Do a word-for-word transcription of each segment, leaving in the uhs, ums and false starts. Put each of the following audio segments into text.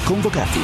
convocati.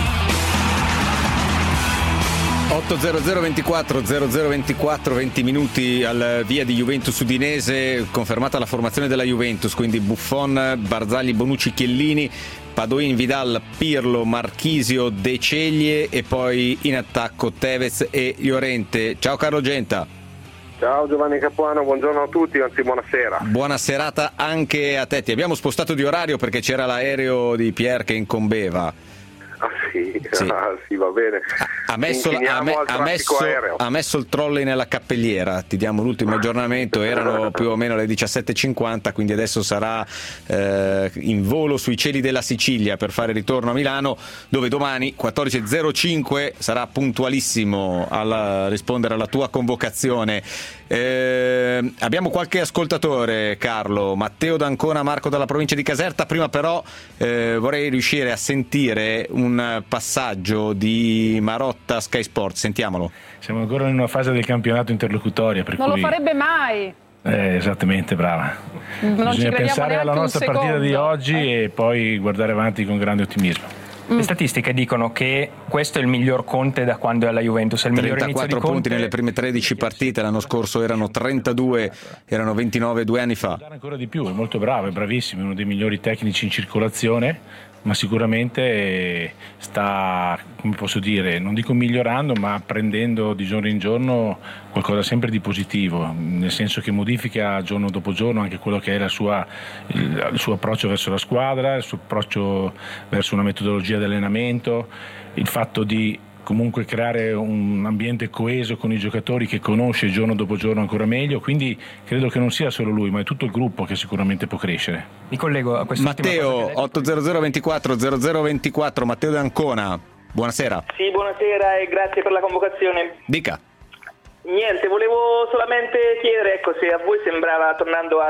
otto zero zero ventiquattro zero zero ventiquattro venti minuti al via di Juventus Udinese, confermata la formazione della Juventus, quindi Buffon, Barzagli, Bonucci, Chiellini, Padoin, Vidal, Pirlo, Marchisio, De Ceglie e poi in attacco Tevez e Llorente. Ciao Carlo Genta. Ciao Giovanni Capuano, buongiorno a tutti, anzi buonasera. Buona serata anche a te. Ti abbiamo spostato di orario perché c'era l'aereo di Pier che incombeva. Ah sì, sì. Ah, sì va bene. Ha messo, ha, me, ha, messo, ha messo il trolley nella cappelliera, ti diamo l'ultimo aggiornamento, erano più o meno le diciassette e cinquanta, quindi adesso sarà eh, in volo sui cieli della Sicilia per fare ritorno a Milano, dove domani quattordici e zero cinque sarà puntualissimo a rispondere alla tua convocazione. Eh, abbiamo qualche ascoltatore, Carlo. Matteo d'Ancona, Marco dalla provincia di Caserta. Prima però eh, vorrei riuscire a sentire un passaggio di Marotta Sky Sport, sentiamolo. Siamo ancora in una fase del campionato interlocutoria, per non cui... lo farebbe mai. Eh, esattamente, brava. Non Bisogna pensare alla nostra partita secondo. di oggi eh. e poi guardare avanti con grande ottimismo. Le statistiche dicono che questo è il miglior Conte da quando è alla Juventus, è il miglior inizio di Conte. trentaquattro punti nelle prime tredici partite, l'anno scorso erano trentadue, erano ventinove due anni fa. Ancora di più, è molto bravo, è bravissimo, è uno dei migliori tecnici in circolazione, ma sicuramente sta, come posso dire, non dico migliorando, ma prendendo di giorno in giorno qualcosa sempre di positivo, nel senso che modifica giorno dopo giorno anche quello che è la sua, il, il suo approccio verso la squadra, il suo approccio verso una metodologia di allenamento, il fatto di comunque creare un ambiente coeso con i giocatori che conosce giorno dopo giorno ancora meglio, quindi credo che non sia solo lui ma è tutto il gruppo che sicuramente può crescere. Mi collego a questo. Matteo, otto zero zero ventiquattro zero zero ventiquattro, Matteo d'Ancona, buonasera. Sì, buonasera e grazie per la convocazione. Dica. Niente, volevo solamente chiedere, ecco, se a voi sembrava, tornando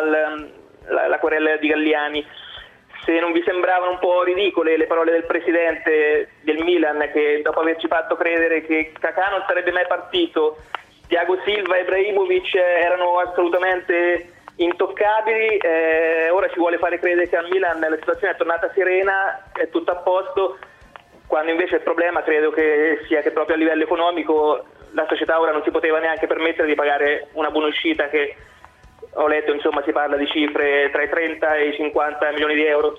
alla querela di Galliani, se non vi sembravano un po' ridicole le parole del presidente del Milan, che dopo averci fatto credere che Kakà non sarebbe mai partito, Thiago Silva e Ibrahimovic erano assolutamente intoccabili, eh, ora ci vuole fare credere che al Milan la situazione è tornata serena, è tutto a posto, quando invece il problema credo che sia che proprio a livello economico la società ora non si poteva neanche permettere di pagare una buonuscita che ho letto, insomma, si parla di cifre tra i trenta e i cinquanta milioni di euro.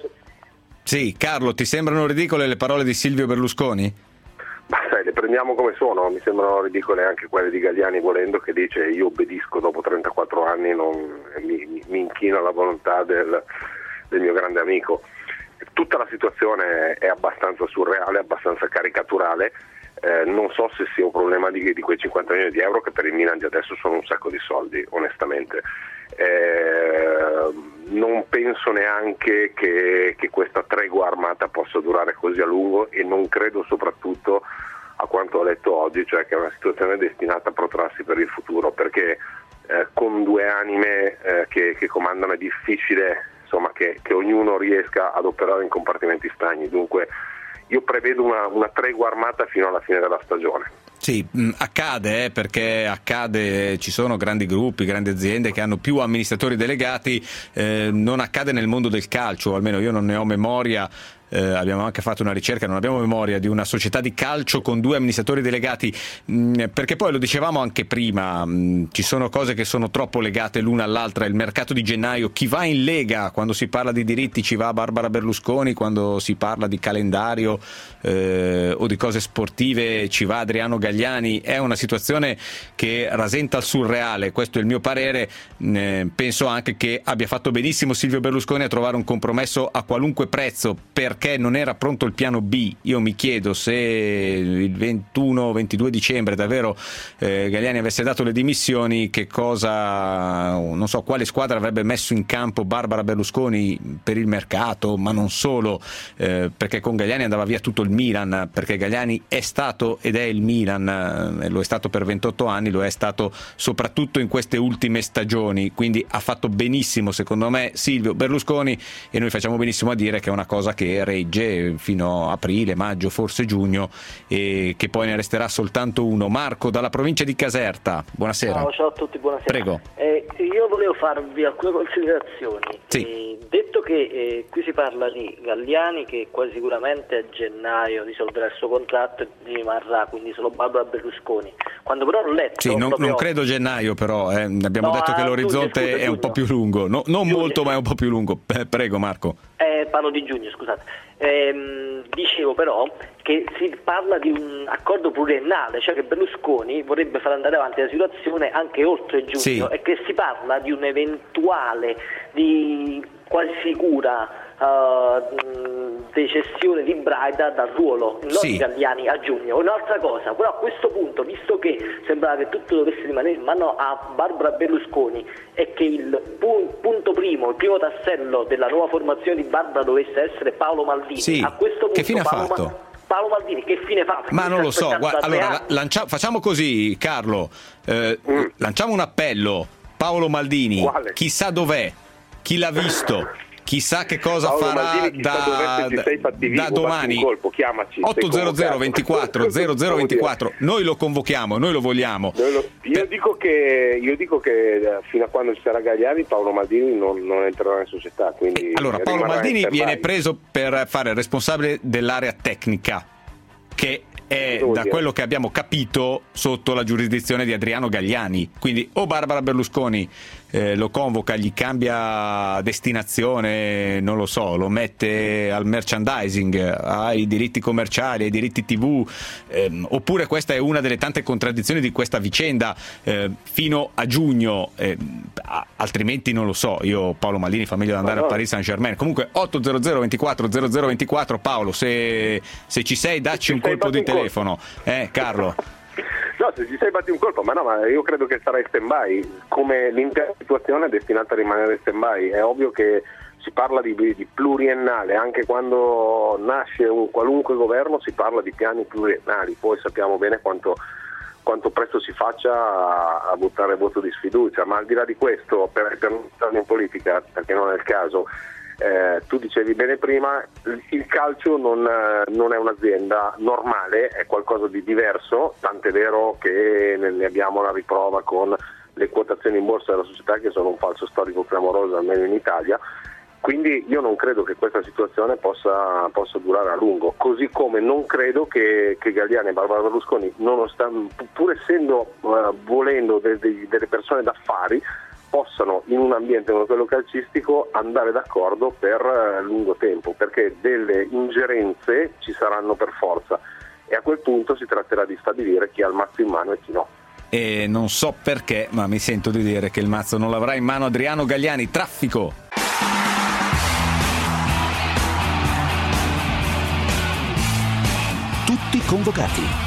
Sì, Carlo, ti sembrano ridicole le parole di Silvio Berlusconi? Ma sai, le prendiamo come sono, mi sembrano ridicole anche quelle di Galliani, volendo, che dice io obbedisco dopo trentaquattro anni, non, mi, mi, mi inchino alla volontà del, del mio grande amico. Tutta la situazione è abbastanza surreale, abbastanza caricaturale. Eh, non so se sia un problema di, di quei cinquanta milioni di euro che per il Milan di adesso sono un sacco di soldi, onestamente. Eh, non penso neanche che, che questa tregua armata possa durare così a lungo e non credo soprattutto a quanto ho letto oggi, cioè che è una situazione destinata a protrarsi per il futuro, perché eh, con due anime eh, che, che comandano è difficile, insomma, che, che ognuno riesca ad operare in compartimenti stagni. Dunque io prevedo una, una tregua armata fino alla fine della stagione. Sì, accade eh, perché accade, ci sono grandi gruppi, grandi aziende che hanno più amministratori delegati, eh, non accade nel mondo del calcio, almeno io non ne ho memoria. Eh, abbiamo anche fatto una ricerca, non abbiamo memoria di una società di calcio con due amministratori delegati, mh, perché poi lo dicevamo anche prima, mh, ci sono cose che sono troppo legate l'una all'altra. Il mercato di gennaio, chi va in Lega quando si parla di diritti ci va Barbara Berlusconi, quando si parla di calendario eh, o di cose sportive ci va Adriano Galliani. È una situazione che rasenta il surreale, questo è il mio parere. Eh, penso anche che abbia fatto benissimo Silvio Berlusconi a trovare un compromesso a qualunque prezzo, per perché non era pronto il piano B. Io mi chiedo se il ventuno ventidue dicembre davvero eh, Galliani avesse dato le dimissioni, che cosa, non so quale squadra avrebbe messo in campo Barbara Berlusconi per il mercato, ma non solo, eh, perché con Galliani andava via tutto il Milan, perché Galliani è stato ed è il Milan, eh, lo è stato per ventotto anni, lo è stato soprattutto in queste ultime stagioni, quindi ha fatto benissimo secondo me Silvio Berlusconi e noi facciamo benissimo a dire che è una cosa che regge fino a aprile, maggio, forse giugno, e che poi ne resterà soltanto uno. Marco dalla provincia di Caserta, buonasera. Ciao, ciao a tutti, buonasera. Prego. Eh, io volevo farvi alcune considerazioni. Sì. Eh, detto detto che eh, qui si parla di Galliani che quasi sicuramente a gennaio risolverà il suo contratto e rimarrà, quindi solo Barbara Berlusconi. Quando però ho letto... Sì, non, proprio... non credo gennaio però, eh. abbiamo no, detto che l'orizzonte giugno, scusa, è un giugno. po' più lungo, no, non Giugno, molto sì. ma è un po' più lungo. Eh, prego Marco. Eh, parlo di giugno, scusate. Ehm, dicevo però che si parla di un accordo pluriennale, cioè che Berlusconi vorrebbe far andare avanti la situazione anche oltre giugno, sì. e che si parla di un'eventuale, di quasi sicura uh, decessione di Braida dal ruolo, non sì. di Galliani a giugno. Un'altra cosa, però a questo punto, visto che sembrava che tutto dovesse rimanere in mano a Barbara Berlusconi e che il pu- punto primo, il primo tassello della nuova formazione di Barbara dovesse essere Paolo Maldini, sì. a questo punto che fine Paolo ha fatto? Ma- Paolo Maldini che fine fa? Perché Ma non lo so, guarda, allora la, anni. lancia, facciamo così Carlo, eh, Mm. lanciamo un appello, Paolo Maldini, Quale? chissà dov'è, chi l'ha visto, chissà che cosa Paolo farà Maldini, chissà da, dov'è, se ci sei fatti vivo, da batti domani. un colpo, chiamaci, sei otto zero zero convocato. ventiquattro zero zero ventiquattro, noi lo convochiamo, noi lo vogliamo. Noi lo- Io Per- dico che io dico che eh, fino a quando ci sarà Galliani Paolo Maldini non, non entrerà in società, quindi Allora, Paolo rimarrà Maldini in viene stand-by. preso per fare il responsabile dell'area tecnica, che è, Cosa vuol da dire? quello che abbiamo capito, sotto la giurisdizione di Adriano Galliani. Quindi o Barbara Berlusconi eh, lo convoca, gli cambia destinazione, non lo so, lo mette al merchandising, ai diritti commerciali, ai diritti tivù, ehm, oppure questa è una delle tante contraddizioni di questa vicenda eh, fino a giugno, eh, a- altrimenti non lo so. Io Paolo Maldini fa meglio ad andare Ma no. a Paris Saint-Germain. Comunque otto zero zero ventiquattro zero zero ventiquattro, Paolo, se, se ci sei dacci ci un sei, colpo batti di un telefono. Eh, Carlo. No, se ci sei batti un colpo, ma no, ma io credo che sarà in stand-by, come l'intera situazione è destinata a rimanere in stand-by. È ovvio che si parla di, di pluriennale, anche quando nasce un qualunque governo si parla di piani pluriennali, poi sappiamo bene quanto, quanto presto si faccia a, a buttare il voto di sfiducia, ma al di là di questo, per, per non entrare in politica, perché non è il caso, Eh, tu dicevi bene prima, il calcio non, eh, non è un'azienda normale, è qualcosa di diverso, tant'è vero che ne, ne abbiamo la riprova con le quotazioni in borsa della società, che sono un falso storico clamoroso, almeno in Italia. Quindi io non credo che questa situazione possa, possa durare a lungo, così come non credo che, che Galliani e Barbara Berlusconi, nonostante, pur essendo uh, volendo de, de, delle persone d'affari, possano in un ambiente come quello calcistico andare d'accordo per eh, lungo tempo, perché delle ingerenze ci saranno per forza e a quel punto si tratterà di stabilire chi ha il mazzo in mano e chi no. E non so perché, ma mi sento di dire che il mazzo non l'avrà in mano Adriano Galliani. Traffico. Tutti convocati.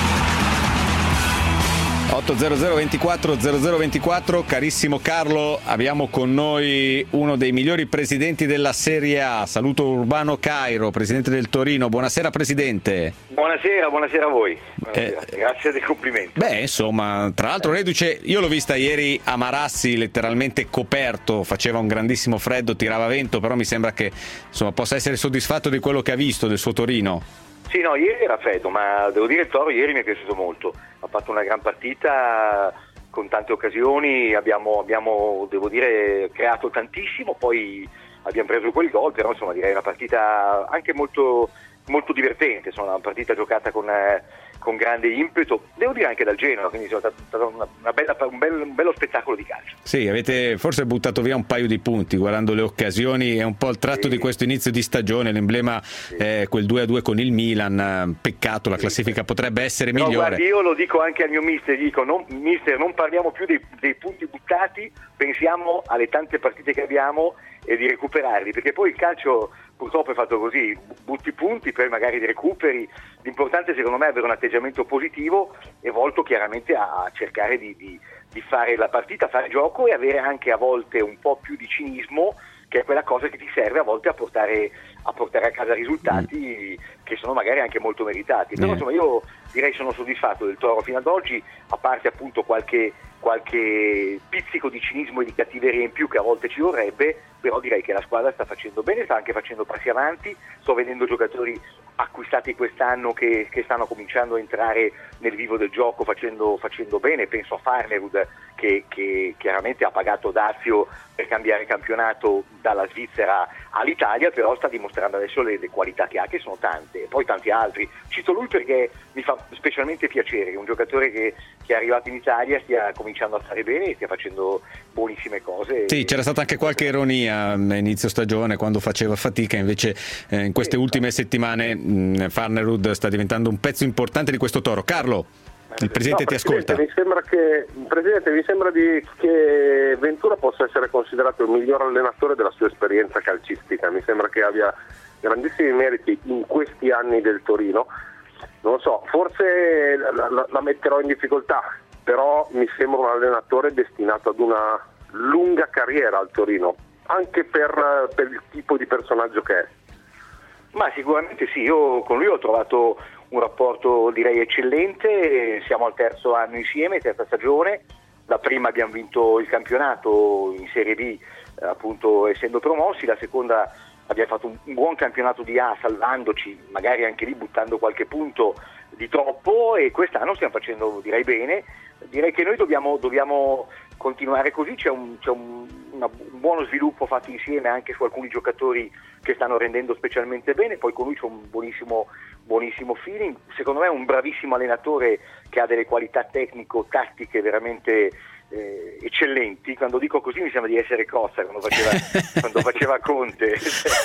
otto zero zero ventiquattro zero zero ventiquattro, carissimo Carlo, abbiamo con noi uno dei migliori presidenti della Serie A. Saluto Urbano Cairo, presidente del Torino. Buonasera presidente. Buonasera, buonasera a voi. Buonasera. Eh, Grazie del complimento. Beh, insomma, tra l'altro reduce, io l'ho vista ieri a Marassi letteralmente coperto, faceva un grandissimo freddo, tirava vento, però mi sembra che insomma possa essere soddisfatto di quello che ha visto del suo Torino. Sì, no, ieri era freddo, ma devo dire il Toro ieri mi è piaciuto molto. Ha fatto una gran partita con tante occasioni, abbiamo, abbiamo devo dire, creato tantissimo, poi abbiamo preso quel gol, però insomma direi una partita anche molto, molto divertente, insomma, una partita giocata con, eh, con grande impeto, devo dire anche dal Genoa, quindi è stato una, una bella, un, bel, un bello spettacolo di calcio. Sì, avete forse buttato via un paio di punti guardando le occasioni, è un po' il tratto Sì. di questo inizio di stagione, l'emblema Sì. è quel due a due con il Milan, peccato, la classifica potrebbe essere Però migliore. guardi, io lo dico anche al mio mister, dico non, mister, non parliamo più dei, dei punti buttati, pensiamo alle tante partite che abbiamo e di recuperarli, perché poi il calcio purtroppo è fatto così, butti punti, poi magari li recuperi. L'importante secondo me è avere un atteggiamento positivo e volto chiaramente a cercare di, di, di fare la partita, fare gioco e avere anche a volte un po' più di cinismo, che è quella cosa che ti serve a volte a portare a, portare a casa risultati mm. che sono magari anche molto meritati. Però eh. insomma io direi sono soddisfatto del Toro fino ad oggi, a parte appunto qualche, qualche pizzico di cinismo e di cattiveria in più che a volte ci vorrebbe, però direi che la squadra sta facendo bene, sta anche facendo passi avanti, sto vedendo giocatori acquistati quest'anno che, che stanno cominciando a entrare nel vivo del gioco facendo, facendo bene, penso a Farnerud che, che chiaramente ha pagato dazio per cambiare campionato dalla Svizzera all'Italia, però sta dimostrando adesso le, le qualità che ha, che sono tante, e poi tanti altri. Cito lui perché mi fa specialmente piacere che un giocatore che, che è arrivato in Italia stia cominciando a fare bene e stia facendo buonissime cose. Sì, c'era stata anche qualche ironia a inizio stagione quando faceva fatica, invece eh, in queste sì, ultime sì. settimane mh, Farnerud sta diventando un pezzo importante di questo Toro. Carlo, il Presidente no, ti Presidente, ascolta. Mi sembra che, Presidente, mi sembra di, che Ventura possa essere considerato il miglior allenatore della sua esperienza calcistica. Mi sembra che abbia grandissimi meriti in questi anni del Torino. Non lo so, forse la, la, la metterò in difficoltà, però mi sembra un allenatore destinato ad una lunga carriera al Torino, anche per, per il tipo di personaggio che è. Ma sicuramente sì, io con lui ho trovato un rapporto direi eccellente, siamo al terzo anno insieme, terza stagione, la prima abbiamo vinto il campionato in Serie B, eh, appunto essendo promossi, la seconda abbiamo fatto un, un buon campionato di A salvandoci, magari anche lì buttando qualche punto di troppo, e quest'anno stiamo facendo direi bene. Direi che noi dobbiamo, dobbiamo continuare così, c'è, un, c'è un, una, un buono sviluppo fatto insieme anche su alcuni giocatori che stanno rendendo specialmente bene, poi con lui c'è un buonissimo, buonissimo feeling, secondo me è un bravissimo allenatore che ha delle qualità tecnico-tattiche veramente eh, eccellenti. Quando dico così mi sembra di essere Costa quando faceva, quando faceva Conte,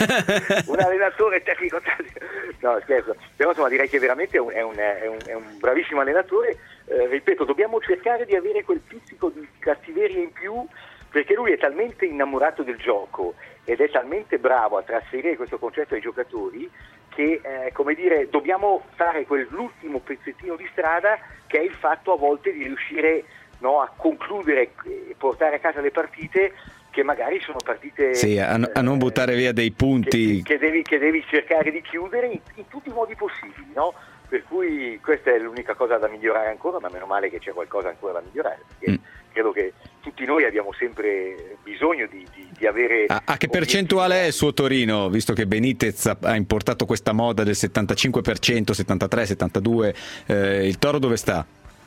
un allenatore tecnico-tattico, no scherzo, però insomma direi che veramente è un, è un, è un, è un bravissimo allenatore. Eh, ripeto, dobbiamo cercare di avere quel pizzico di cattiveria in più, perché lui è talmente innamorato del gioco ed è talmente bravo a trasferire questo concetto ai giocatori che eh, come dire, dobbiamo fare quell'ultimo pezzettino di strada, che è il fatto a volte di riuscire, no, a concludere e portare a casa le partite che magari sono partite sì, a, a non buttare via dei punti che, che, devi, che devi cercare di chiudere in, in tutti i modi possibili, no? Per cui questa è l'unica cosa da migliorare ancora, ma meno male che c'è qualcosa ancora da migliorare, perché mm. credo che tutti noi abbiamo sempre bisogno di, di, di avere... A, a che percentuale è il suo Torino, visto che Benitez ha, ha importato questa moda del settantacinque per cento, settantatré settantadue, eh, il Toro dove sta?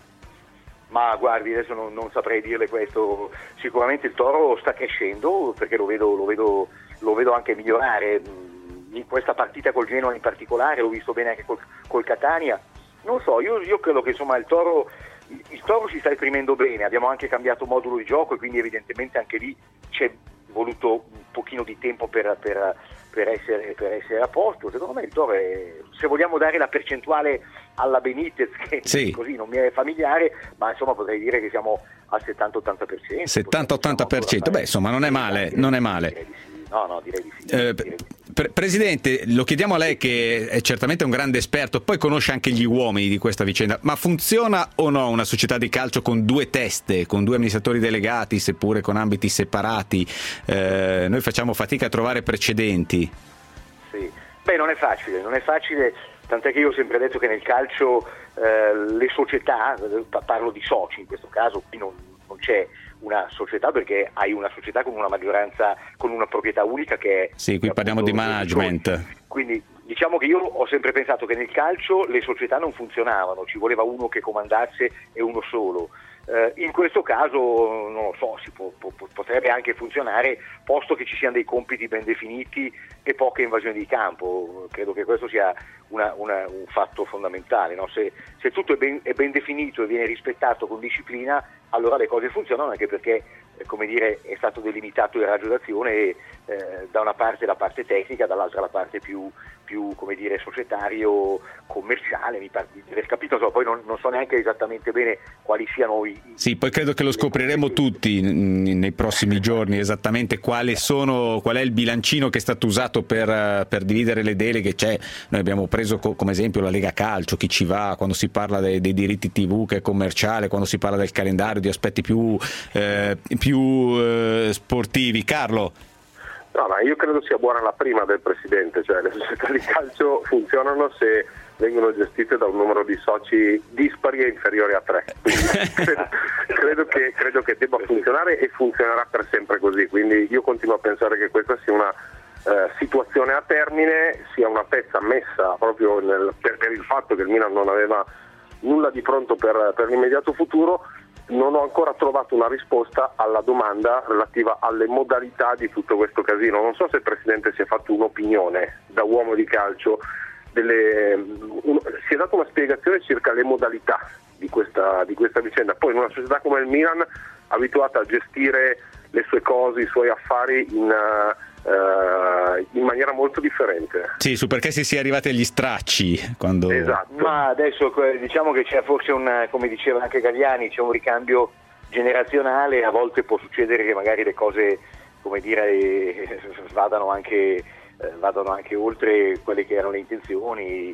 Ma guardi, adesso non, non saprei dirle questo, sicuramente il Toro sta crescendo, perché lo vedo, lo vedo, lo vedo anche migliorare. In questa partita col Genoa in particolare, l'ho visto bene anche col, col Catania, non so, io, io credo che insomma il Toro, il Toro si sta esprimendo bene, abbiamo anche cambiato modulo di gioco e quindi evidentemente anche lì c'è voluto un pochino di tempo per, per, per, essere, per essere a posto. Secondo me il Toro è, se vogliamo dare la percentuale alla Benitez, che sì. così non mi è familiare, ma insomma potrei dire che siamo al settanta ottanta per cento. settanta ottanta per cento, beh insomma non è male, non è male. No, no, direi di sì. Eh, direi di sì. Pre- Presidente, lo chiediamo a lei che è certamente un grande esperto, poi conosce anche gli uomini di questa vicenda, ma funziona o no una società di calcio con due teste, con due amministratori delegati, seppure con ambiti separati? Eh, noi facciamo fatica a trovare precedenti. Sì, beh non è facile, non è facile, tant'è che io ho sempre detto che nel calcio eh, le società, parlo di soci in questo caso, qui non, non c'è una società perché hai una società con una maggioranza, con una proprietà unica che è... Sì, qui parliamo di management. Quindi diciamo che io ho sempre pensato che nel calcio le società non funzionavano, ci voleva uno che comandasse e uno solo. Eh, in questo caso non lo so, si può, po- potrebbe anche funzionare, posto che ci siano dei compiti ben definiti e poche invasioni di campo. Credo che questo sia una, una, un fatto fondamentale, no? se, se tutto è ben, è ben definito e viene rispettato con disciplina, allora le cose funzionano, anche perché eh, come dire, è stato delimitato il raggio d'azione e, eh, da una parte la parte tecnica, dall'altra la parte più, più come dire, societario, commerciale, mi pare di aver capito, so, poi non, non so neanche esattamente bene quali siano i... Sì, poi credo che lo scopriremo tutti nei prossimi giorni esattamente quali sono, qual è il bilancino che è stato usato per, per dividere le deleghe. C'è, noi abbiamo preso co- come esempio la Lega Calcio, chi ci va quando si parla dei, dei diritti tivù che è commerciale, quando si parla del calendario, di aspetti più, eh, più eh, sportivi. Carlo? No, ma io credo sia buona la prima del Presidente, cioè le società di calcio funzionano se vengono gestite da un numero di soci dispari e inferiore a tre. Quindi credo, credo, che, credo che debba funzionare e funzionerà per sempre così, quindi io continuo a pensare che questa sia una eh, situazione a termine, sia una pezza messa proprio nel, per, per il fatto che il Milan non aveva nulla di pronto per, per l'immediato futuro. non ho ancora trovato una risposta alla domanda relativa alle modalità di tutto questo casino. Non so se il Presidente si è fatto un'opinione da uomo di calcio, delle, un, si è data una spiegazione circa le modalità di questa, di questa vicenda. Poi in una società come il Milan, abituata a gestire le sue cose, i suoi affari in, uh, in maniera molto differente. Sì, su perché si sia arrivati agli stracci quando... Esatto. Ma adesso diciamo che c'è forse un, come diceva anche Galliani, c'è un ricambio generazionale, a volte può succedere che magari le cose, come dire, vadano anche, eh, vadano anche oltre quelle che erano le intenzioni,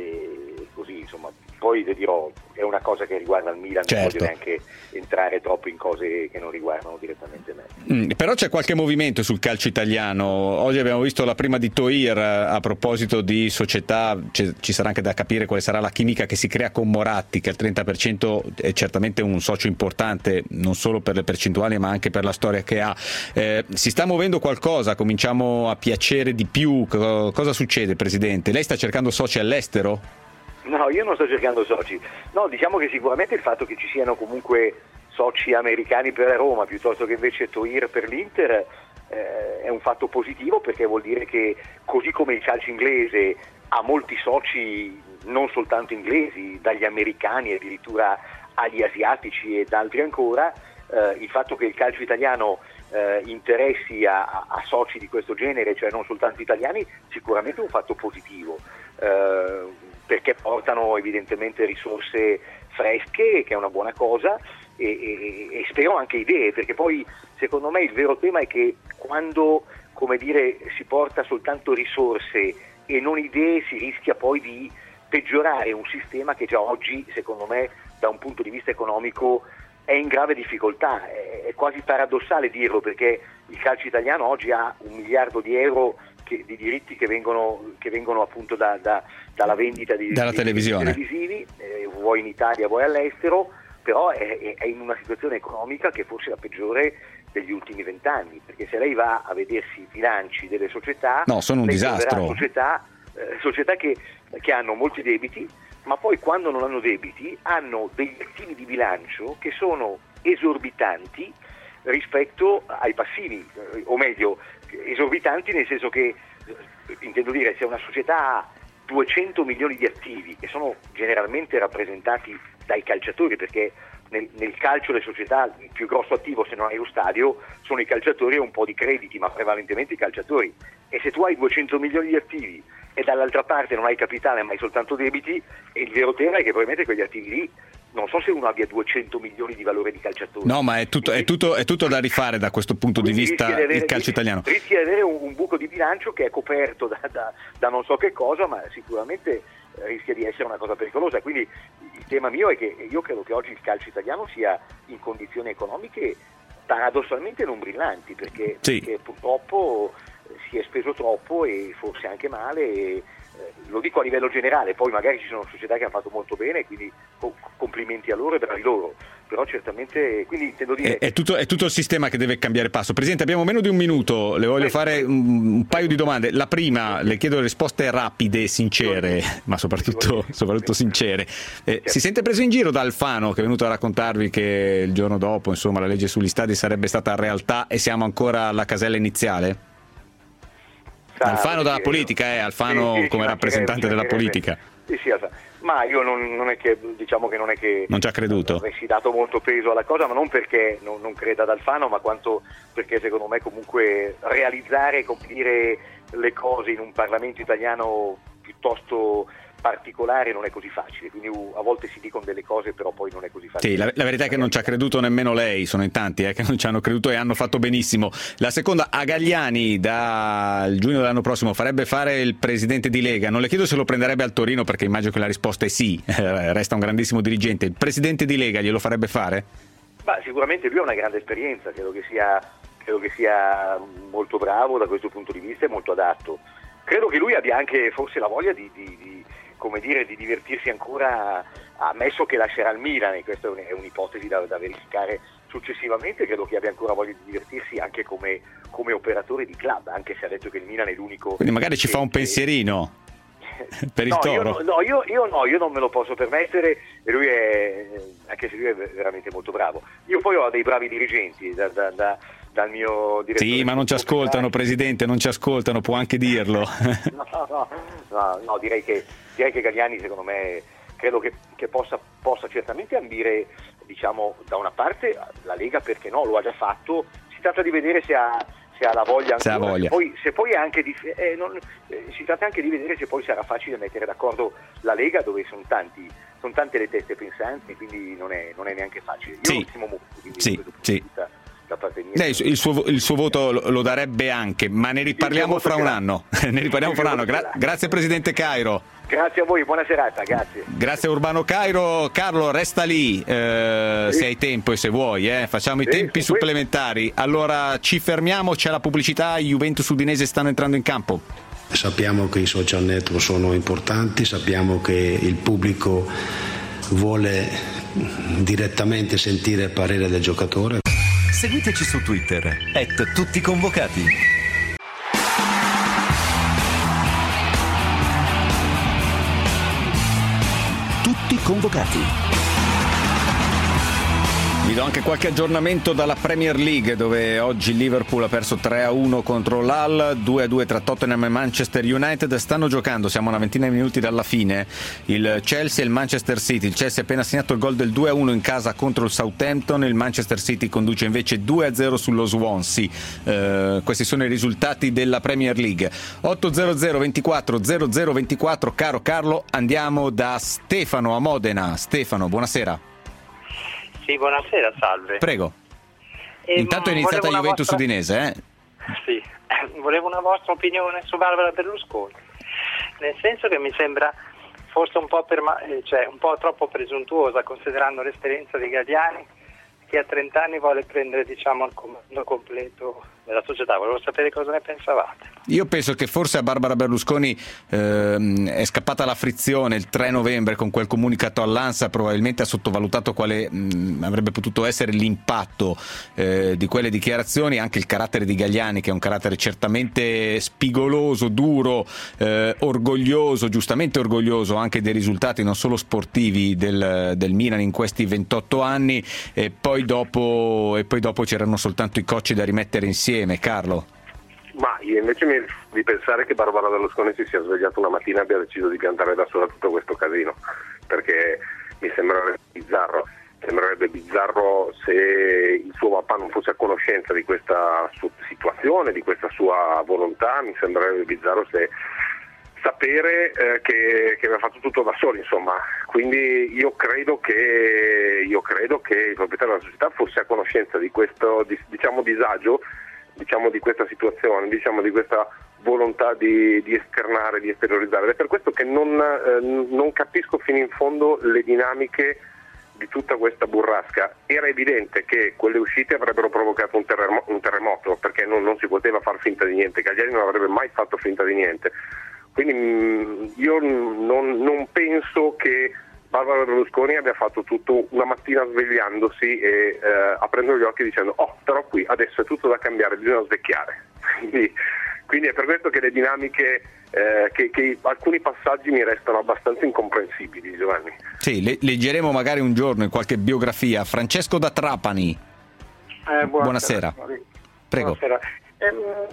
e così insomma. Poi vi dirò, è una cosa che riguarda il Milan, certo. Non voglio neanche entrare troppo in cose che non riguardano direttamente me. Mm, però c'è qualche movimento sul calcio italiano. Oggi abbiamo visto la prima di Toir a proposito di società, C- ci sarà anche da capire quale sarà la chimica che si crea con Moratti, che al trenta per cento è certamente un socio importante, non solo per le percentuali ma anche per la storia che ha. Eh, si sta muovendo qualcosa, cominciamo a piacere di più. Co- cosa succede, Presidente? Lei sta cercando soci all'estero? No, io non sto cercando soci. No, diciamo che sicuramente il fatto che ci siano comunque soci americani per la Roma piuttosto che invece Toir per l'Inter eh, è un fatto positivo, perché vuol dire che così come il calcio inglese ha molti soci non soltanto inglesi, dagli americani addirittura agli asiatici ed altri ancora, eh, il fatto che il calcio italiano eh, interessi a, a soci di questo genere, cioè non soltanto italiani, sicuramente è un fatto positivo. Eh, perché portano evidentemente risorse fresche, che è una buona cosa, e, e, e spero anche idee, perché poi secondo me il vero tema è che quando, come dire, si porta soltanto risorse e non idee, si rischia poi di peggiorare un sistema che già oggi, secondo me, da un punto di vista economico è in grave difficoltà. È, è quasi paradossale dirlo, perché il calcio italiano oggi ha un miliardo di euro che, di diritti che vengono, che vengono appunto da, da, dalla vendita di, dalla di, televisione. di televisivi, eh, vuoi in Italia vuoi all'estero, però è, è in una situazione economica che forse è la peggiore degli ultimi vent'anni, perché se lei va a vedersi i bilanci delle società, no, sono un disastro. Società, eh, società che, che hanno molti debiti, ma poi quando non hanno debiti hanno degli attivi di bilancio che sono esorbitanti rispetto ai passivi, eh, o meglio, esorbitanti nel senso che, intendo dire, se una società ha duecento milioni di attivi, che sono generalmente rappresentati dai calciatori, perché nel, nel calcio le società, il più grosso attivo, se non hai lo stadio, sono i calciatori e un po' di crediti, ma prevalentemente i calciatori. E se tu hai duecento milioni di attivi e dall'altra parte non hai capitale ma hai soltanto debiti, e il vero tema è che probabilmente quegli attivi lì, non so se uno abbia duecento milioni di valore di calciatori. No, ma è tutto, è tutto, è tutto da rifare da questo punto di vista avere, il calcio italiano. Rischi di avere un, un buco di bilancio che è coperto da, da, da non so che cosa, ma sicuramente rischia di essere una cosa pericolosa. Quindi il tema mio è che io credo che oggi il calcio italiano sia in condizioni economiche paradossalmente non brillanti, perché, sì. perché purtroppo si è speso troppo e forse anche male, e, eh, lo dico a livello generale, poi magari ci sono società che hanno fatto molto bene, quindi co- complimenti a loro e bravi loro, però certamente, quindi intendo dire... È, è, tutto, è tutto il sistema che deve cambiare passo. Presidente, abbiamo meno di un minuto, le voglio fare un, un paio di domande. La prima, le chiedo risposte rapide e sincere, ma soprattutto, soprattutto sincere. Eh, si sente preso in giro da Alfano, che è venuto a raccontarvi che il giorno dopo, insomma, la legge sugli stadi sarebbe stata realtà e siamo ancora alla casella iniziale? Alfano dalla politica, eh, Alfano sì, sì, come rappresentante della politica. Sì, sì, ma io non, non è che, diciamo che non è che non ci ha creduto. Avessi dato molto peso alla cosa, ma non perché non, non creda ad Alfano, ma quanto perché secondo me comunque realizzare e compiere le cose in un Parlamento italiano piuttosto particolare non è così facile, quindi a volte si dicono delle cose però poi non è così facile. Sì, la, la verità è che non ci ha creduto nemmeno lei, sono in tanti eh, che non ci hanno creduto e hanno fatto benissimo. La seconda, a Galliani dal giugno dell'anno prossimo farebbe fare il presidente di Lega, non le chiedo se lo prenderebbe al Torino perché immagino che la risposta è sì, resta un grandissimo dirigente, il presidente di Lega glielo farebbe fare? Ma sicuramente lui ha una grande esperienza, credo che sia, credo che sia molto bravo da questo punto di vista e molto adatto. Credo che lui abbia anche forse la voglia di, di, di come dire, di divertirsi ancora, ammesso che lascerà il Milan, e questa è un'ipotesi da, da verificare successivamente. Credo che abbia ancora voglia di divertirsi anche come, come operatore di club, anche se ha detto che il Milan è l'unico. Quindi magari ci che, fa un che... pensierino. per il no, Toro. Io, no, io, io no, io non me lo posso permettere, e lui è, anche se lui è veramente molto bravo. Io poi ho dei bravi dirigenti da, da, da, dal mio direttore. Sì, ma non ci ascoltano, Presidente, non ci ascoltano, può anche dirlo. No, no, no, no, direi che direi che Galliani, secondo me, credo che, che possa, possa certamente ambire, diciamo, da una parte la Lega, perché no, lo ha già fatto. Si tratta di vedere se ha, se ha la voglia ancora. Se ha voglia. Se poi, se poi è anche di, eh, non, eh, si tratta anche di vedere se poi sarà facile mettere d'accordo la Lega, dove sono tanti, sono tante le teste pensanti, quindi non è, non è neanche facile. Io sì. lo stimo molto, quindi sì, sì. da parte mia. Lei, il, suo, il suo voto lo darebbe anche, ma ne riparliamo fra un anno. ne riparliamo fra un anno. Gra- grazie Presidente Cairo. Grazie a voi, buona serata, grazie. Grazie Urbano Cairo. Carlo, resta lì eh, sì. se hai tempo e se vuoi, eh. facciamo sì, i tempi sì, supplementari. Allora ci fermiamo, c'è la pubblicità, i Juventus Udinese stanno entrando in campo. Sappiamo che i social network sono importanti, sappiamo che il pubblico vuole direttamente sentire il parere del giocatore. Seguiteci su Twitter, at tutti convocati. Tutti convocati. Vi do anche qualche aggiornamento dalla Premier League, dove oggi il Liverpool ha perso tre a uno contro l'Hull, due a due tra Tottenham e Manchester United. Stanno giocando, siamo a una ventina di minuti dalla fine, il Chelsea e il Manchester City. Il Chelsea ha appena segnato il gol del due a uno in casa contro il Southampton, il Manchester City conduce invece due a zero sullo Swansea. Eh, questi sono i risultati della Premier League. otto zero zero ventiquattro zero zero ventiquattro, caro Carlo, andiamo da Stefano a Modena. Stefano, buonasera. Sì, buonasera, salve. Prego. E Intanto è iniziata la Juventus vostra... Udinese, eh? Sì, volevo una vostra opinione su Barbara Berlusconi, nel senso che mi sembra forse un po', perma... cioè, un po' troppo presuntuosa, considerando l'esperienza di Galliani, che a trenta anni vuole prendere, diciamo, il comando completo della società. Volevo sapere cosa ne pensavate. Io penso che forse a Barbara Berlusconi ehm, è scappata la frizione il tre novembre con quel comunicato all'ANSA, probabilmente ha sottovalutato quale mh, avrebbe potuto essere l'impatto eh, di quelle dichiarazioni, anche il carattere di Galliani, che è un carattere certamente spigoloso, duro, eh, orgoglioso, giustamente orgoglioso anche dei risultati non solo sportivi del, del Milan in questi ventotto anni, e poi dopo, e poi dopo c'erano soltanto i cocci da rimettere insieme. Carlo? Ma io invece mi di pensare che Barbara Berlusconi si sia svegliata una mattina e abbia deciso di piantare da sola tutto questo casino, perché mi sembrerebbe bizzarro, sembrerebbe bizzarro se il suo papà non fosse a conoscenza di questa sua situazione, di questa sua volontà. Mi sembrerebbe bizzarro se sapere eh, che, che aveva fatto tutto da solo, insomma. Quindi io credo che io credo che il proprietario della società fosse a conoscenza di questo, di, diciamo, disagio, diciamo, di questa situazione, diciamo, di questa volontà di, di esternare, di esteriorizzare. Ed è per questo che non, eh, non capisco fino in fondo le dinamiche di tutta questa burrasca. Era evidente che quelle uscite avrebbero provocato un, terremo- un terremoto, perché non, non si poteva far finta di niente. Galliani non avrebbe mai fatto finta di niente. Quindi mh, io non, non penso che Barbara Berlusconi abbia fatto tutto una mattina svegliandosi e eh, aprendo gli occhi dicendo oh, però qui adesso è tutto da cambiare, bisogna svecchiare. Quindi, quindi è per questo che le dinamiche, eh, che, che alcuni passaggi mi restano abbastanza incomprensibili, Giovanni. Sì, le, leggeremo magari un giorno in qualche biografia. Francesco da Trapani. Eh, buonasera. buonasera. Prego. Buonasera. Ehm,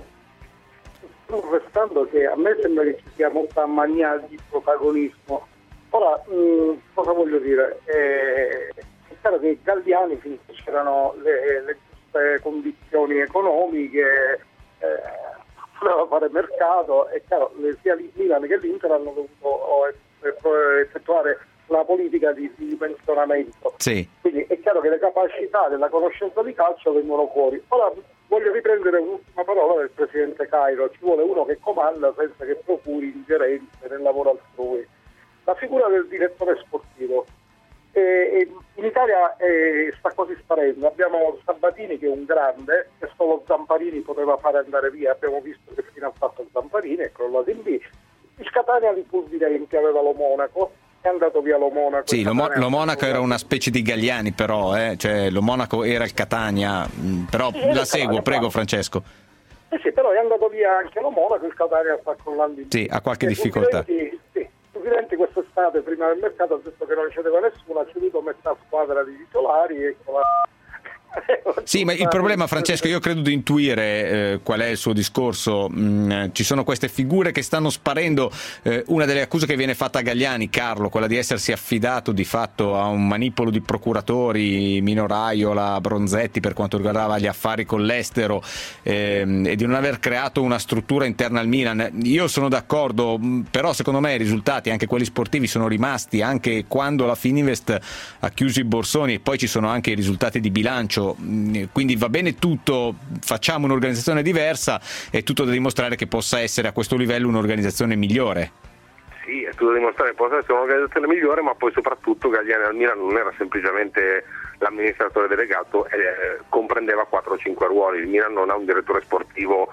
sto restando che a me sembra che ci sia molta mania di protagonismo. Ora, mh, cosa voglio dire? Eh, è chiaro che Galliani, finché c'erano le, le giuste condizioni economiche, eh, voleva fare mercato, è chiaro, sia il Milan che l'Inter hanno dovuto effettuare una politica di, di pensionamento. Sì. Quindi è chiaro che le capacità della conoscenza di calcio vengono fuori. Ora voglio riprendere un'ultima parola del Presidente Cairo: ci vuole uno che comanda senza che procuri ingerenze nel lavoro altrui. La figura del direttore sportivo eh, in Italia eh, sta quasi sparendo. Abbiamo Sabatini, che è un grande, che solo Zamparini poteva fare andare via. Abbiamo visto che fine ha fatto Zamparini, è crollato in B. Il Catania di Pulvirenti aveva lo Monaco, è andato via lo Monaco. Sì, lo, Mo- lo Monaco era una specie di Galliani, però, eh? Cioè, lo Monaco era il Catania, mh, però sì, la seguo, prego Francesco. Eh sì, però è andato via anche lo Monaco, il Catania sta crollando in B. Sì, ha qualche difficoltà. Sì, presidente quest'estate prima del mercato ha detto che non cedeva nessuno, ha ceduto metà squadra di titolari e con la... Sì, ma il problema, Francesco, io credo di intuire eh, qual è il suo discorso. Mm, ci sono queste figure che stanno sparendo. Eh, una delle accuse che viene fatta a Galliani, Carlo, quella di essersi affidato di fatto a un manipolo di procuratori, Mino Raiola, Bronzetti per quanto riguardava gli affari con l'estero, ehm, e di non aver creato una struttura interna al Milan. Io sono d'accordo, però secondo me i risultati, anche quelli sportivi, sono rimasti anche quando la Fininvest ha chiuso i borsoni, e poi ci sono anche i risultati di bilancio. Quindi va bene tutto, facciamo un'organizzazione diversa, è tutto da dimostrare che possa essere a questo livello un'organizzazione migliore. Sì, è tutto da dimostrare che possa essere un'organizzazione migliore, ma poi soprattutto Galliani al Milan non era semplicemente l'amministratore delegato, eh, comprendeva quattro o cinque ruoli. Il Milan non ha un direttore sportivo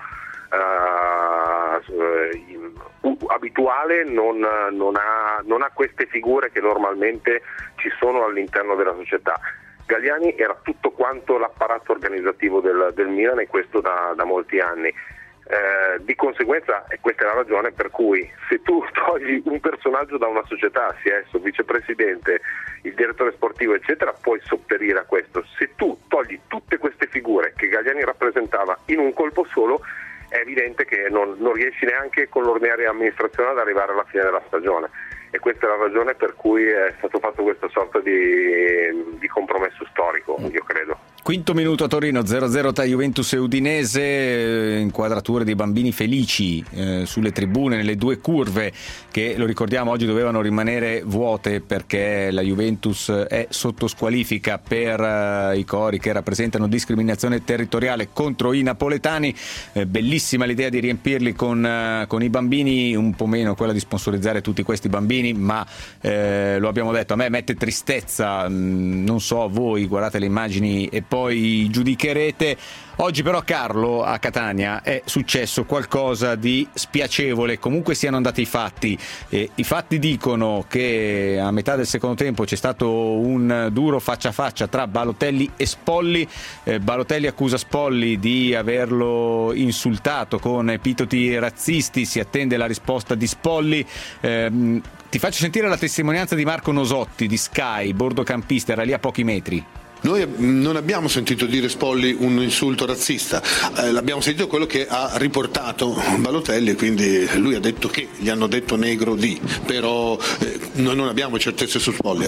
uh, abituale, non, non, ha, non ha queste figure che normalmente ci sono all'interno della società. Galliani era tutto quanto l'apparato organizzativo del, del Milan, e questo da, da molti anni. Eh, di conseguenza, e questa è la ragione per cui se tu togli un personaggio da una società, sia esso vicepresidente, il direttore sportivo eccetera, puoi sopperire a questo. Se tu togli tutte queste figure che Galliani rappresentava in un colpo solo, è evidente che non, non riesci neanche con l'ordinaria amministrazione ad arrivare alla fine della stagione. E questa è la ragione per cui è stato fatto questa sorta di, di compromesso storico, io credo. Quinto minuto a Torino, zero a zero tra Juventus e Udinese, inquadrature di bambini felici eh, sulle tribune, nelle due curve che, lo ricordiamo, oggi dovevano rimanere vuote perché la Juventus è sotto squalifica per eh, i cori che rappresentano discriminazione territoriale contro i napoletani. Eh, bellissima l'idea di riempirli con, eh, con i bambini, un po' meno quella di sponsorizzare tutti questi bambini, ma eh, lo abbiamo detto, a me mette tristezza, mh, non so a voi, guardate le immagini e poi giudicherete. Oggi però, Carlo, a Catania è successo qualcosa di spiacevole, comunque siano andati i fatti. Eh, i fatti dicono che a metà del secondo tempo c'è stato un duro faccia a faccia tra Balotelli e Spolli. eh, Balotelli accusa Spolli di averlo insultato con epiteti razzisti, si attende la risposta di Spolli. eh, ti faccio sentire la testimonianza di Marco Nosotti di Sky, bordocampista, era lì a pochi metri. Noi non abbiamo sentito dire Spolli un insulto razzista, eh, l'abbiamo sentito quello che ha riportato Balotelli, quindi lui ha detto che gli hanno detto negro di, però eh, noi non abbiamo certezze su Spolli.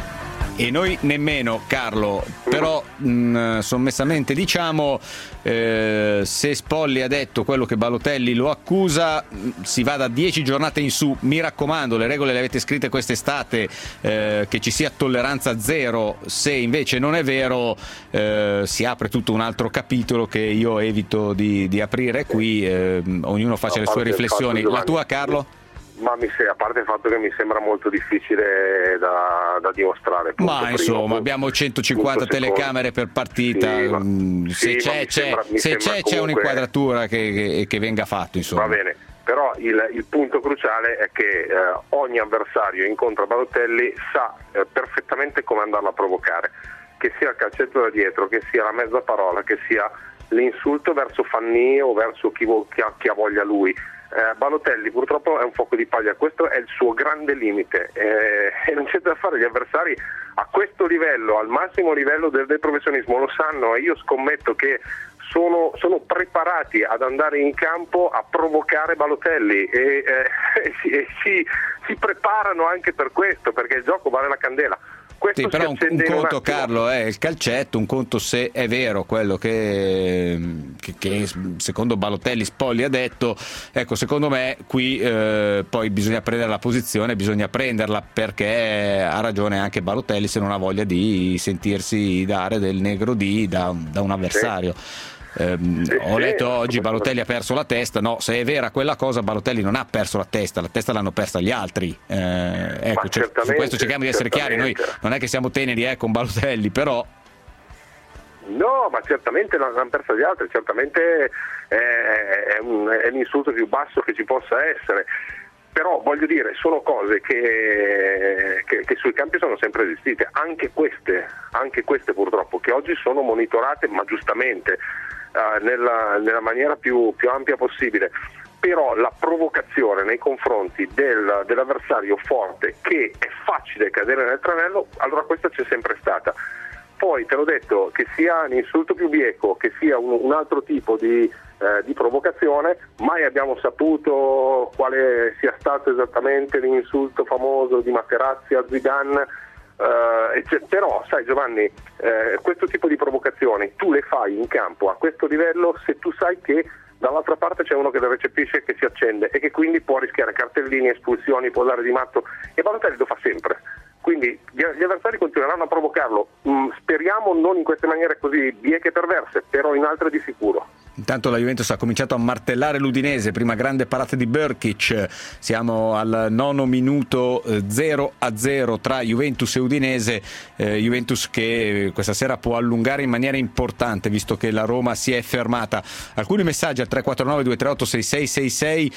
E noi nemmeno, Carlo, però mh, sommessamente diciamo, eh, se Spolli ha detto quello che Balotelli lo accusa, mh, si va da dieci giornate in su. Mi raccomando, le regole le avete scritte quest'estate, eh, che ci sia tolleranza zero. Se invece non è vero, eh, si apre tutto un altro capitolo che io evito di, di aprire qui, eh, ognuno faccia le sue riflessioni. La tua, Carlo? Ma mi se, a parte il fatto che mi sembra molto difficile da, da dimostrare. Ma primo, insomma, punto, abbiamo centocinquanta telecamere per partita. Sì, ma, se sì, c'è, c'è, sembra, se c'è, comunque, c'è un'inquadratura che, che, che venga fatto. Insomma. Va bene, però il, il punto cruciale è che eh, ogni avversario incontra Balotelli sa eh, perfettamente come andarlo a provocare, che sia il calcetto da dietro, che sia la mezza parola, che sia l'insulto verso Fanny o verso chi, vo- chi, ha, chi ha voglia lui. Eh, Balotelli purtroppo è un fuoco di paglia, questo è il suo grande limite, eh, e non c'è da fare. Gli avversari a questo livello, al massimo livello del, del professionismo, lo sanno, e io scommetto che sono, sono preparati ad andare in campo a provocare Balotelli e, eh, e, si, e si, si preparano anche per questo, perché il gioco vale la candela. Questo sì, però un, un conto, un Carlo, è il calcetto, un conto se è vero quello che, che, che secondo Balotelli Spolli ha detto. Ecco, secondo me qui eh, poi bisogna prendere la posizione, bisogna prenderla, perché ha ragione anche Balotelli se non ha voglia di sentirsi dare del negro di da, da un avversario. Sì. Eh, ho letto oggi Balotelli ha perso la testa. No, se è vera quella cosa, Balotelli non ha perso la testa, la testa l'hanno persa gli altri. Eh, ecco, cioè, su questo cerchiamo di essere chiari. Noi non è che siamo teneri eh, con Balotelli, però. No, ma certamente l'hanno persa gli altri, certamente è, è, un, è l'insulto più basso che ci possa essere. Però voglio dire, sono cose che, che, che sui campi sono sempre esistite, anche queste, anche queste purtroppo, che oggi sono monitorate, ma giustamente, uh, nella, nella maniera più, più ampia possibile. però la provocazione nei confronti del, dell'avversario forte, che è facile cadere nel tranello, allora questa c'è sempre stata. Poi te l'ho detto, che sia l'insulto più bieco, che sia un, un altro tipo di, eh, di provocazione, mai abbiamo saputo quale sia stato esattamente l'insulto famoso di Materazzi a Zidane. Uh, però sai Giovanni, eh, questo tipo di provocazioni tu le fai in campo a questo livello se tu sai che dall'altra parte c'è uno che le recepisce, che si accende e che quindi può rischiare cartellini, espulsioni, può dare di matto, e Balotelli lo fa sempre. Quindi gli, gli avversari continueranno a provocarlo, mm, speriamo non in queste maniere così bieche e perverse, però in altre di sicuro. Intanto la Juventus ha cominciato a martellare l'Udinese, prima grande parata di Brkic, siamo al nono minuto, zero a zero tra Juventus e Udinese, eh, Juventus che questa sera può allungare in maniera importante visto che la Roma si è fermata. Alcuni messaggi al tre quattro nove due tre otto sei sei sei sei,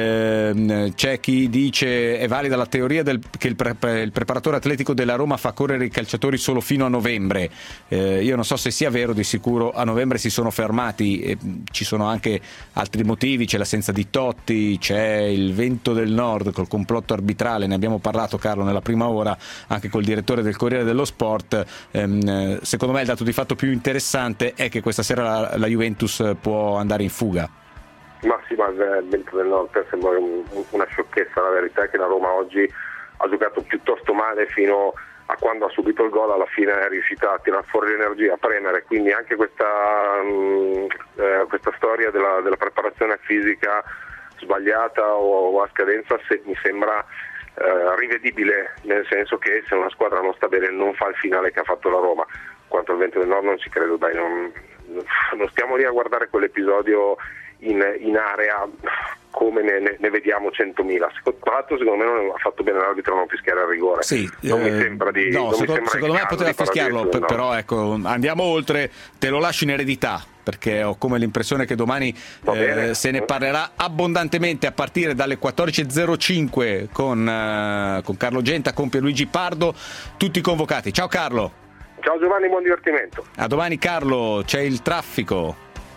eh, c'è chi dice è valida la teoria del, che il, pre, il preparatore atletico della Roma fa correre i calciatori solo fino a novembre, eh, io non so se sia vero, di sicuro a novembre si sono fermati. E, ci sono anche altri motivi, c'è l'assenza di Totti, c'è il vento del nord col complotto arbitrale, ne abbiamo parlato Carlo nella prima ora anche col direttore del Corriere dello Sport. Ehm, secondo me il dato di fatto più interessante è che questa sera la, la Juventus può andare in fuga. Ma sì, ma il vento del nord sembra un, una sciocchezza, la verità è che la Roma oggi ha giocato piuttosto male fino a quando ha subito il gol, alla fine è riuscita a tirar fuori l'energia, a premere, quindi anche questa, mh, eh, questa storia della, della preparazione fisica sbagliata o, o a scadenza se, mi sembra eh, rivedibile, nel senso che se una squadra non sta bene non fa il finale che ha fatto la Roma. Quanto al vento del nord non ci credo, dai, non, non stiamo lì a guardare quell'episodio in, in area come ne, ne, ne vediamo centomila. Tra l'altro secondo me non ha fatto bene l'arbitro a non fischiare il rigore. Sì, non eh, mi sembra di no, non secondo, mi sembra secondo me poteva fischiarlo, per, però ecco, andiamo oltre, te lo lascio in eredità perché ho come l'impressione che domani eh, se ne parlerà abbondantemente a partire dalle quattordici e zero cinque con, eh, con Carlo Genta, con Pierluigi Pardo, tutti convocati. Ciao Carlo. Ciao Giovanni, buon divertimento. A domani Carlo, c'è il traffico.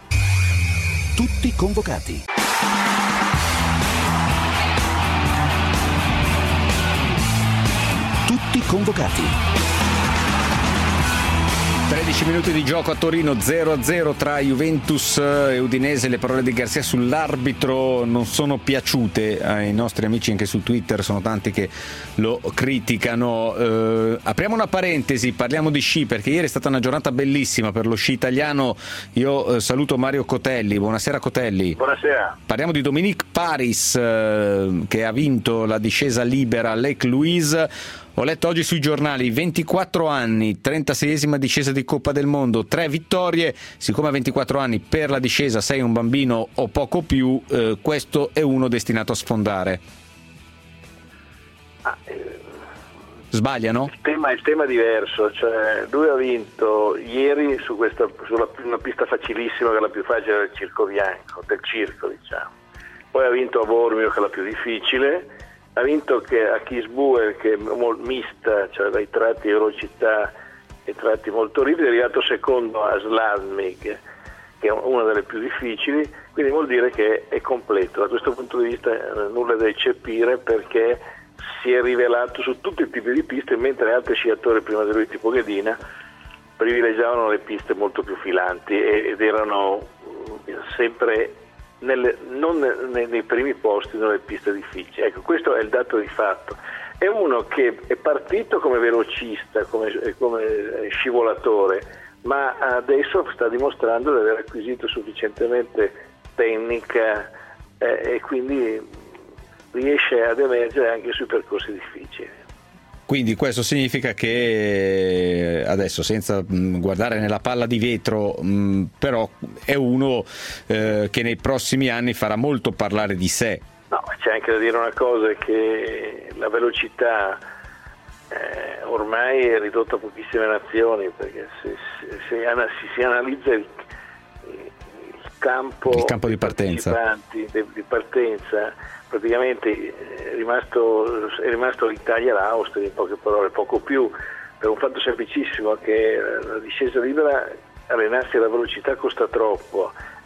Tutti convocati. Tutti convocati. tredici minuti di gioco a Torino, zero a zero tra Juventus e Udinese. Le parole di Garcia sull'arbitro non sono piaciute ai nostri amici anche su Twitter, sono tanti che lo criticano. Eh, apriamo una parentesi, parliamo di sci perché ieri è stata una giornata bellissima per lo sci italiano. Io eh, saluto Mario Cotelli. Buonasera Cotelli. Buonasera. Parliamo di Dominique Paris eh, che ha vinto la discesa libera a Lake Louise. Ho letto oggi sui giornali, ventiquattro anni, trentaseiesima discesa di Coppa del Mondo, tre vittorie. Siccome a ventiquattro anni per la discesa sei un bambino o poco più, eh, questo è uno destinato a sfondare. Ah, eh, Sbagliano? Il tema, il tema è diverso, cioè lui ha vinto ieri su questa, sulla una pista facilissima che è la più facile del Circo Bianco, del circo diciamo. Poi ha vinto a Bormio che è la più difficile. Ha vinto che a Kisbuer che è mista, cioè dai tratti di velocità e tratti molto ripidi, è arrivato secondo a Slalmig che è una delle più difficili, quindi vuol dire che è completo. Da questo punto di vista nulla da eccepire perché si è rivelato su tutti i tipi di piste, mentre altri sciatori prima di lui tipo Ghedina privilegiavano le piste molto più filanti ed erano sempre Nelle, non nei, nei primi posti nelle piste difficili. Ecco, questo è il dato di fatto. È uno che è partito come velocista, come, come scivolatore, ma adesso sta dimostrando di aver acquisito sufficientemente tecnica eh, e quindi riesce ad emergere anche sui percorsi difficili. Quindi questo significa che adesso, senza guardare nella palla di vetro, mh, però è uno eh, che nei prossimi anni farà molto parlare di sé. No, c'è anche da dire una cosa, che la velocità eh, ormai è ridotta a pochissime nazioni, perché se, se, se, se si analizza il, il campo, il campo di partenza, di, di partenza praticamente è rimasto, è rimasto l'Italia e l'Austria, in poche parole, poco più, per un fatto semplicissimo, che la discesa libera, allenarsi alla velocità costa troppo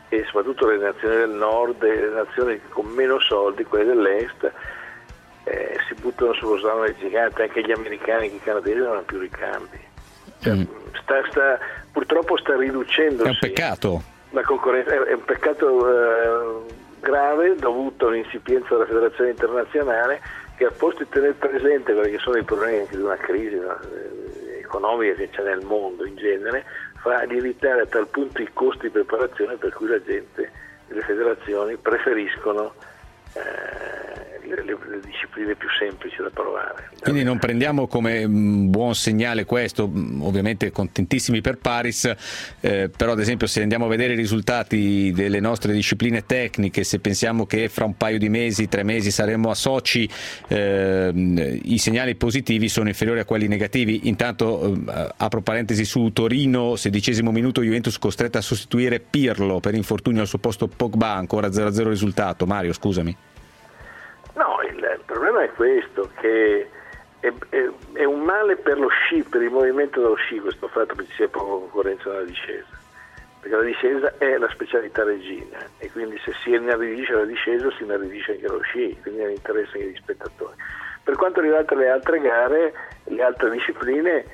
e soprattutto le nazioni del nord e le nazioni con meno soldi, quelle dell'est, eh, si buttano sullo slalom del gigante. Anche gli americani e i canadesi non hanno più ricambi. Cioè, mm. sta, sta, purtroppo sta riducendosi. È un peccato. La concorrenza è, è un peccato eh, grave dovuto all'insipienza della federazione internazionale, che al posto di tenere presente quelli che sono i problemi anche di una crisi, no, economica che c'è nel mondo in genere, fa lievitare a tal punto i costi di preparazione per cui la gente e le federazioni preferiscono eh, le, le, le discipline più semplici da provare. Quindi non prendiamo come un buon segnale questo, ovviamente contentissimi per Paris, eh, però ad esempio se andiamo a vedere i risultati delle nostre discipline tecniche, se pensiamo che fra un paio di mesi, tre mesi saremo a Sochi, eh, i segnali positivi sono inferiori a quelli negativi. Intanto eh, apro parentesi su Torino, sedicesimo minuto, Juventus costretta a sostituire Pirlo per infortunio al suo posto Pogba, ancora zero a zero risultato. Mario, scusami. No, il problema è questo, che è, è, è un male per lo sci, per il movimento dello sci, questo fatto che ci sia poca concorrenza nella discesa, perché la discesa è la specialità regina e quindi se si inaridisce la discesa si inaridisce anche lo sci, quindi è l'interesse degli spettatori. Per quanto riguarda le altre gare, le altre discipline,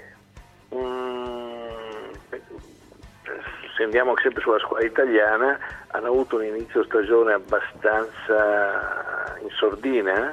mm, se andiamo sempre sulla squadra italiana, hanno avuto un inizio stagione abbastanza in sordina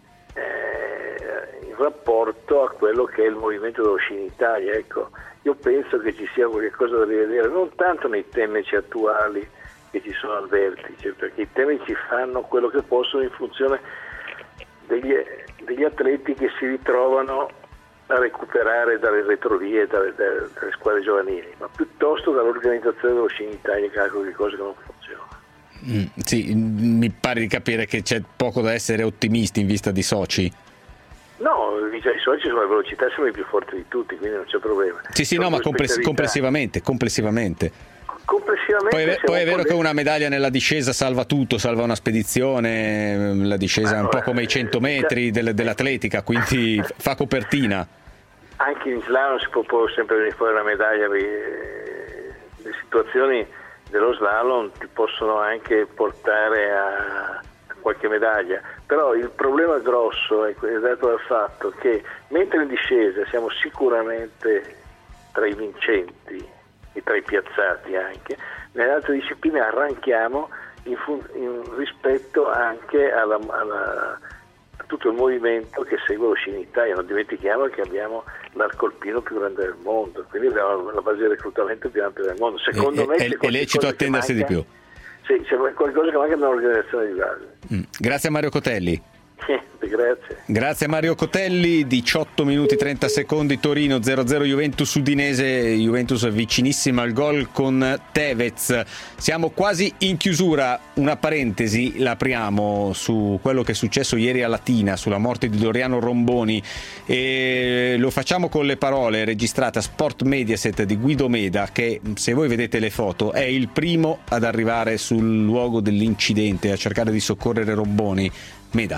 eh, in rapporto a quello che è il movimento dello sci in Italia. Ecco, io penso che ci sia qualcosa da rivedere, non tanto nei tecnici attuali che ci sono al vertice, perché i tecnici fanno quello che possono in funzione degli, degli atleti che si ritrovano a recuperare dalle retrovie, dalle, dalle, dalle squadre giovanili, ma piuttosto dall'organizzazione dello sci in Italia, che ha qualche cosa che non funziona. Mm, sì, mi pare di capire che c'è poco da essere ottimisti in vista di Sochi. No, i Sochi sono la velocità, siamo i più forti di tutti, quindi non c'è problema. Sì, sì, no, ma compless- complessivamente, complessivamente. Complessivamente poi, poi è vero che una medaglia nella discesa salva tutto, salva una spedizione, la discesa è un po' come i cento metri del, dell'atletica, quindi fa copertina. Anche in slalom si può, può sempre venire fuori una medaglia, le situazioni dello slalom ti possono anche portare a qualche medaglia, però il problema grosso è dato dal fatto che mentre in discesa siamo sicuramente tra i vincenti e tra i piazzati anche, nelle altre discipline arranchiamo in, fun- in rispetto anche alla, alla, a tutto il movimento che segue lo sci in Italia. Non dimentichiamo che abbiamo l'arco alpino più grande del mondo, quindi abbiamo la base di reclutamento più ampia del mondo. Secondo e, me è, è lecito attendersi manca, di più. Sì, c'è qualcosa che manca nell'organizzazione di base. Mm. Grazie a Mario Cotelli. Grazie. Grazie a Mario Cotelli. Diciotto minuti trenta secondi, Torino zero a zero Juventus Udinese. Juventus vicinissima al gol con Tevez. Siamo quasi in chiusura. Una parentesi la apriamo su quello che è successo ieri a Latina, sulla morte di Doriano Romboni, e lo facciamo con le parole registrate a Sport Mediaset di Guido Meda, che, se voi vedete le foto, è il primo ad arrivare sul luogo dell'incidente a cercare di soccorrere Romboni. Meda.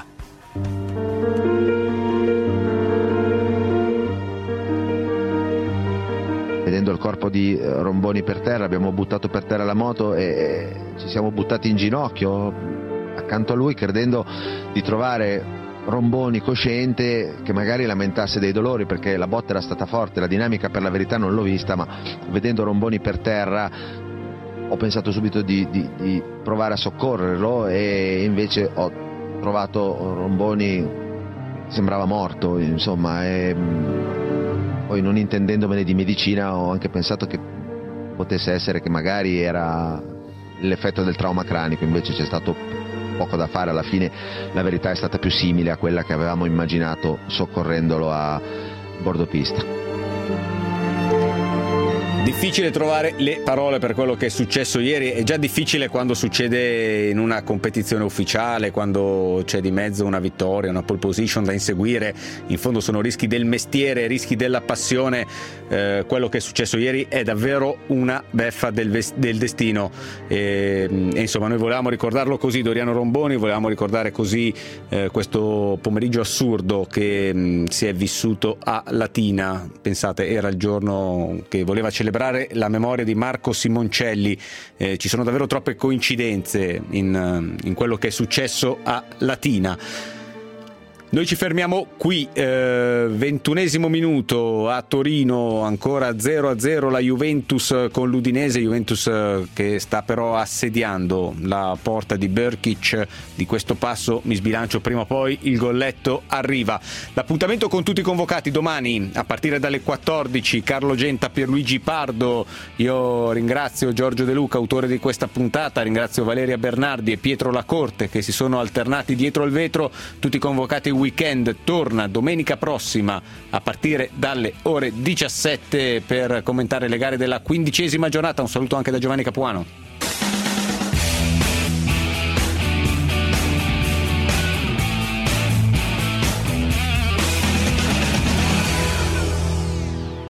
Vedendo il corpo di Romboni per terra, abbiamo buttato per terra la moto e ci siamo buttati in ginocchio accanto a lui, credendo di trovare Romboni cosciente, che magari lamentasse dei dolori, perché la botta era stata forte. La dinamica per la verità non l'ho vista, ma vedendo Romboni per terra ho pensato subito di, di, di provare a soccorrerlo, e invece ho trovato Romboni, sembrava morto, insomma, e poi, non intendendomene di medicina, ho anche pensato che potesse essere che magari era l'effetto del trauma cranico, invece c'è stato poco da fare. Alla fine la verità è stata più simile a quella che avevamo immaginato soccorrendolo a bordo pista. Difficile trovare le parole per quello che è successo ieri. È già difficile quando succede in una competizione ufficiale, quando c'è di mezzo una vittoria, una pole position da inseguire. In fondo sono rischi del mestiere, rischi della passione. Eh, quello che è successo ieri è davvero una beffa del, ves- del destino. E, e insomma, noi volevamo ricordarlo così, Doriano Romboni, volevamo ricordare così eh, questo pomeriggio assurdo che mh, si è vissuto a Latina. Pensate, era il giorno che voleva celebrare celebrare la memoria di Marco Simoncelli. Eh, ci sono davvero troppe coincidenze in, in quello che è successo a Latina. Noi ci fermiamo qui, eh, ventunesimo minuto a Torino, ancora zero a zero la Juventus con l'Udinese, Juventus che sta però assediando la porta di Brkić. Di questo passo mi sbilancio prima o poi, il golletto arriva. L'appuntamento con tutti i convocati domani a partire dalle quattordici, Carlo Genta, Pierluigi Pardo. Io ringrazio Giorgio De Luca, autore di questa puntata, ringrazio Valeria Bernardi e Pietro Lacorte che si sono alternati dietro il vetro. Tutti i convocati Weekend torna domenica prossima a partire dalle ore diciassette per commentare le gare della quindicesima giornata. Un saluto anche da Giovanni Capuano.